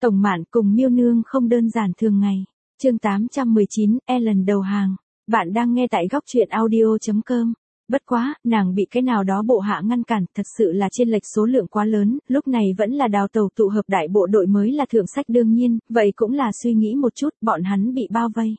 Tổng Mạn cùng Miêu Nương không đơn giản thường ngày. Chương 819, Ellen đầu hàng. Bạn đang nghe tại góc truyện audio.com. Bất quá, nàng bị cái nào đó bộ hạ ngăn cản, thật sự là chênh lệch số lượng quá lớn, lúc này vẫn là đào tẩu tụ hợp đại bộ đội mới là thượng sách đương nhiên, vậy cũng là suy nghĩ một chút, bọn hắn bị bao vây.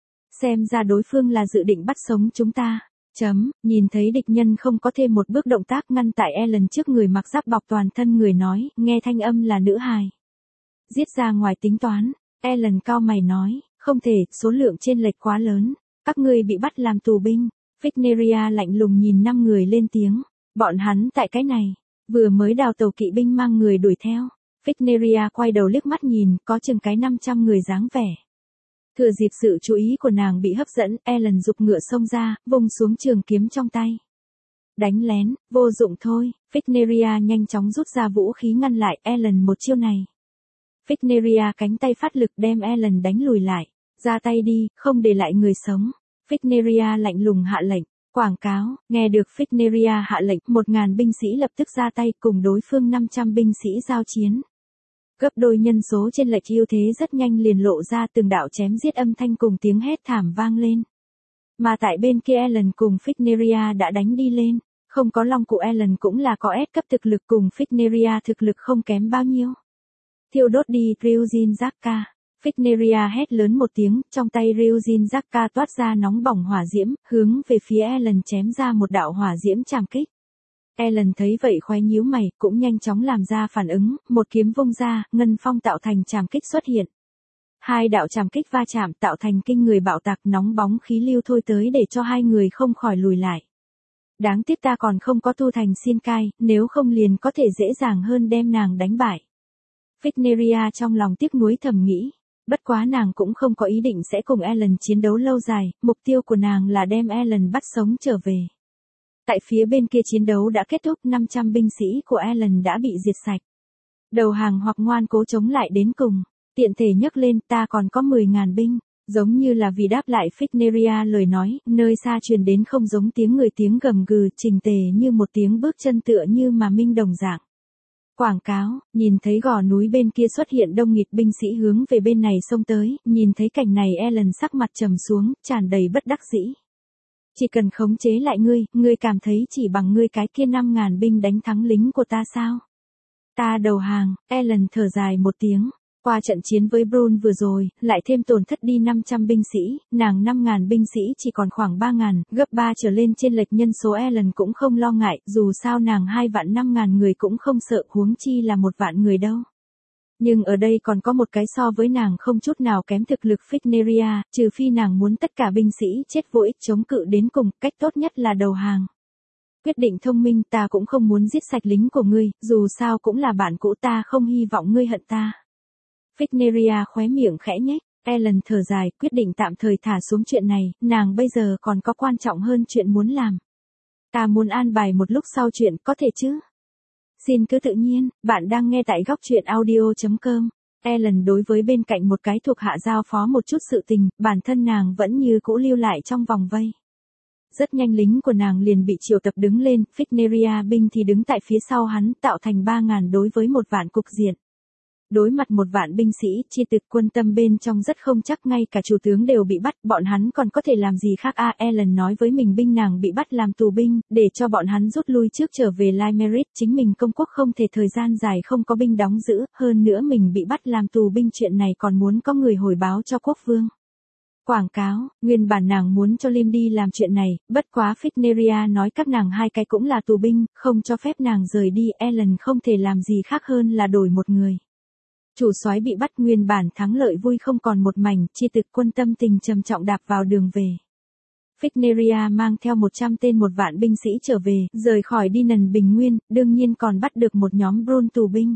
Xem ra đối phương là dự định bắt sống chúng ta. Nhìn thấy địch nhân không có thêm một bước động tác ngăn tại Ellen trước người mặc giáp bọc toàn thân người nói, nghe thanh âm là nữ hài. Giết ra ngoài tính toán, Ellen cau mày nói, không thể, số lượng chênh lệch quá lớn, các ngươi bị bắt làm tù binh. Vigneria lạnh lùng nhìn 5 người lên tiếng, bọn hắn tại cái này, vừa mới đào tàu kỵ binh mang người đuổi theo. Vigneria quay đầu liếc mắt nhìn, có chừng cái 500 người dáng vẻ. Thừa dịp sự chú ý của nàng bị hấp dẫn, Ellen giục ngựa xông ra, vung xuống trường kiếm trong tay. Đánh lén, vô dụng thôi, Vigneria nhanh chóng rút ra vũ khí ngăn lại Ellen một chiêu này. Vigneria cánh tay phát lực đem Ellen đánh lùi lại, ra tay đi, không để lại người sống. Vigneria lạnh lùng hạ lệnh, quảng cáo, nghe được Vigneria hạ lệnh, 1000 binh sĩ lập tức ra tay cùng đối phương 500 binh sĩ giao chiến. Gấp đôi nhân số trên lệch ưu thế rất nhanh liền lộ ra từng đạo chém giết âm thanh cùng tiếng hét thảm vang lên. Mà tại bên kia Ellen cùng Vigneria đã đánh đi lên, không có long cụ Ellen cũng là có S cấp thực lực cùng Vigneria thực lực không kém bao nhiêu. Thiêu đốt đi Ryujin Zakka. Vigneria hét lớn một tiếng, trong tay Ryujin Zakka toát ra nóng bỏng hỏa diễm, hướng về phía Ellen chém ra một đạo hỏa diễm trảm kích. Ellen thấy vậy khóe nhíu mày, cũng nhanh chóng làm ra phản ứng, một kiếm vung ra, ngân phong tạo thành trảm kích xuất hiện. Hai đạo trảm kích va chạm tạo thành kinh người bạo tạc nóng bóng khí lưu thôi tới để cho hai người không khỏi lùi lại. Đáng tiếc ta còn không có tu thành Xin Cai, nếu không liền có thể dễ dàng hơn đem nàng đánh bại. Vigneria trong lòng tiếc nuối thầm nghĩ. Bất quá nàng cũng không có ý định sẽ cùng Ellen chiến đấu lâu dài, mục tiêu của nàng là đem Ellen bắt sống trở về. Tại phía bên kia chiến đấu đã kết thúc, 500 binh sĩ của Ellen đã bị diệt sạch. Đầu hàng hoặc ngoan cố chống lại đến cùng, tiện thể nhấc lên ta còn có 10.000 binh, giống như là vì đáp lại Vigneria lời nói, nơi xa truyền đến không giống tiếng người tiếng gầm gừ chỉnh tề như một tiếng bước chân tựa như mà minh đồng dạng. Quảng cáo, nhìn thấy gò núi bên kia xuất hiện đông nghịt binh sĩ hướng về bên này xông tới, nhìn thấy cảnh này Ellen sắc mặt trầm xuống, tràn đầy bất đắc dĩ. Chỉ cần khống chế lại ngươi cảm thấy chỉ bằng ngươi cái kia 5.000 binh đánh thắng lính của ta sao? Ta đầu hàng, Ellen thở dài một tiếng. Qua trận chiến với Brun vừa rồi, lại thêm tổn thất đi 500 binh sĩ, nàng 5.000 binh sĩ chỉ còn khoảng 3.000, gấp 3 trở lên trên lệch nhân số Ellen cũng không lo ngại, dù sao nàng 2.500.000 người cũng không sợ, huống chi là 1.000.000 người đâu. Nhưng ở đây còn có một cái so với nàng không chút nào kém thực lực Vigneria, trừ phi nàng muốn tất cả binh sĩ chết vô ích chống cự đến cùng, cách tốt nhất là đầu hàng. Quyết định thông minh, ta cũng không muốn giết sạch lính của ngươi, dù sao cũng là bạn cũ, ta không hy vọng ngươi hận ta. Vigneria khóe miệng khẽ nhếch, Ellen thở dài, quyết định tạm thời thả xuống chuyện này, nàng bây giờ còn có quan trọng hơn chuyện muốn làm. Ta muốn an bài một lúc sau chuyện, có thể chứ? Xin cứ tự nhiên, bạn đang nghe tại góc truyện audio.com. Ellen đối với bên cạnh một cái thuộc hạ giao phó một chút sự tình, bản thân nàng vẫn như cũ lưu lại trong vòng vây. Rất nhanh lính của nàng liền bị triệu tập đứng lên, Vigneria binh thì đứng tại phía sau hắn, tạo thành 3.000 đối với 1.000 cục diện. Đối mặt 1.000 binh sĩ, chi thực quân tâm bên trong rất không chắc, ngay cả chủ tướng đều bị bắt, bọn hắn còn có thể làm gì khác Ellen nói với mình binh nàng bị bắt làm tù binh, để cho bọn hắn rút lui trước trở về Limerick, chính mình công quốc không thể thời gian dài không có binh đóng giữ, hơn nữa mình bị bắt làm tù binh chuyện này còn muốn có người hồi báo cho quốc vương. Quảng cáo, nguyên bản nàng muốn cho Lim đi làm chuyện này, bất quá Vigneria nói các nàng hai cái cũng là tù binh, không cho phép nàng rời đi, Ellen không thể làm gì khác hơn là đổi một người. Chủ soái bị bắt, nguyên bản thắng lợi vui không còn một mảnh, chi thực quân tâm tình trầm trọng đạp vào đường về. Vigneria mang theo 100 tên 1.000 binh sĩ trở về, rời khỏi đi nần bình nguyên, đương nhiên còn bắt được một nhóm Brun tù binh.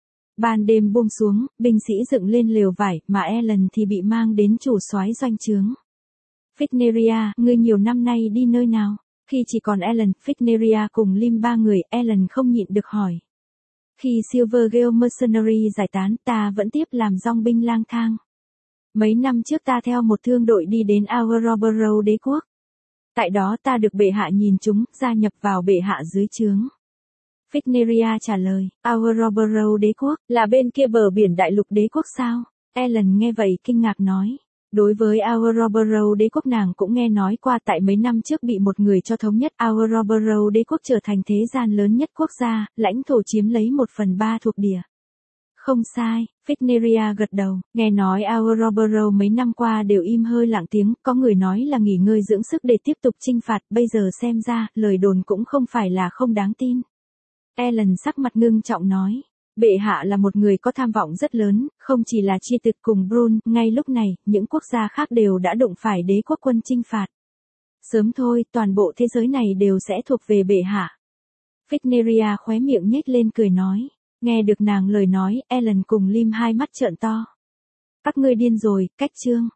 Ban đêm buông xuống, binh sĩ dựng lên lều vải, mà Ellen thì bị mang đến chủ soái doanh trướng. Vigneria, ngươi nhiều năm nay đi nơi nào? Khi chỉ còn Ellen, Vigneria cùng Lim 3 người, Ellen không nhịn được hỏi. Khi Silvergate Mercenary giải tán, ta vẫn tiếp làm dong binh lang thang. Mấy năm trước ta theo một thương đội đi đến Augureboro đế quốc. Tại đó ta được bệ hạ nhìn chúng, gia nhập vào bệ hạ dưới trướng. Picneria trả lời, Auroboros đế quốc, là bên kia bờ biển đại lục đế quốc sao? Ellen nghe vậy kinh ngạc nói. Đối với Auroboros đế quốc nàng cũng nghe nói qua, tại mấy năm trước bị một người cho thống nhất Auroboros đế quốc trở thành thế gian lớn nhất quốc gia, lãnh thổ chiếm lấy 1/3 thuộc địa. Không sai, Picneria gật đầu, nghe nói Auroboros mấy năm qua đều im hơi lặng tiếng, có người nói là nghỉ ngơi dưỡng sức để tiếp tục chinh phạt, bây giờ xem ra, lời đồn cũng không phải là không đáng tin. Ellen sắc mặt ngưng trọng nói. Bệ hạ là một người có tham vọng rất lớn, không chỉ là chia tịch cùng Brun, ngay lúc này, những quốc gia khác đều đã đụng phải đế quốc quân chinh phạt. Sớm thôi, toàn bộ thế giới này đều sẽ thuộc về bệ hạ. Picneria khóe miệng nhếch lên cười nói. Nghe được nàng lời nói, Ellen cùng Lim hai mắt trợn to. Các ngươi điên rồi, cách chương.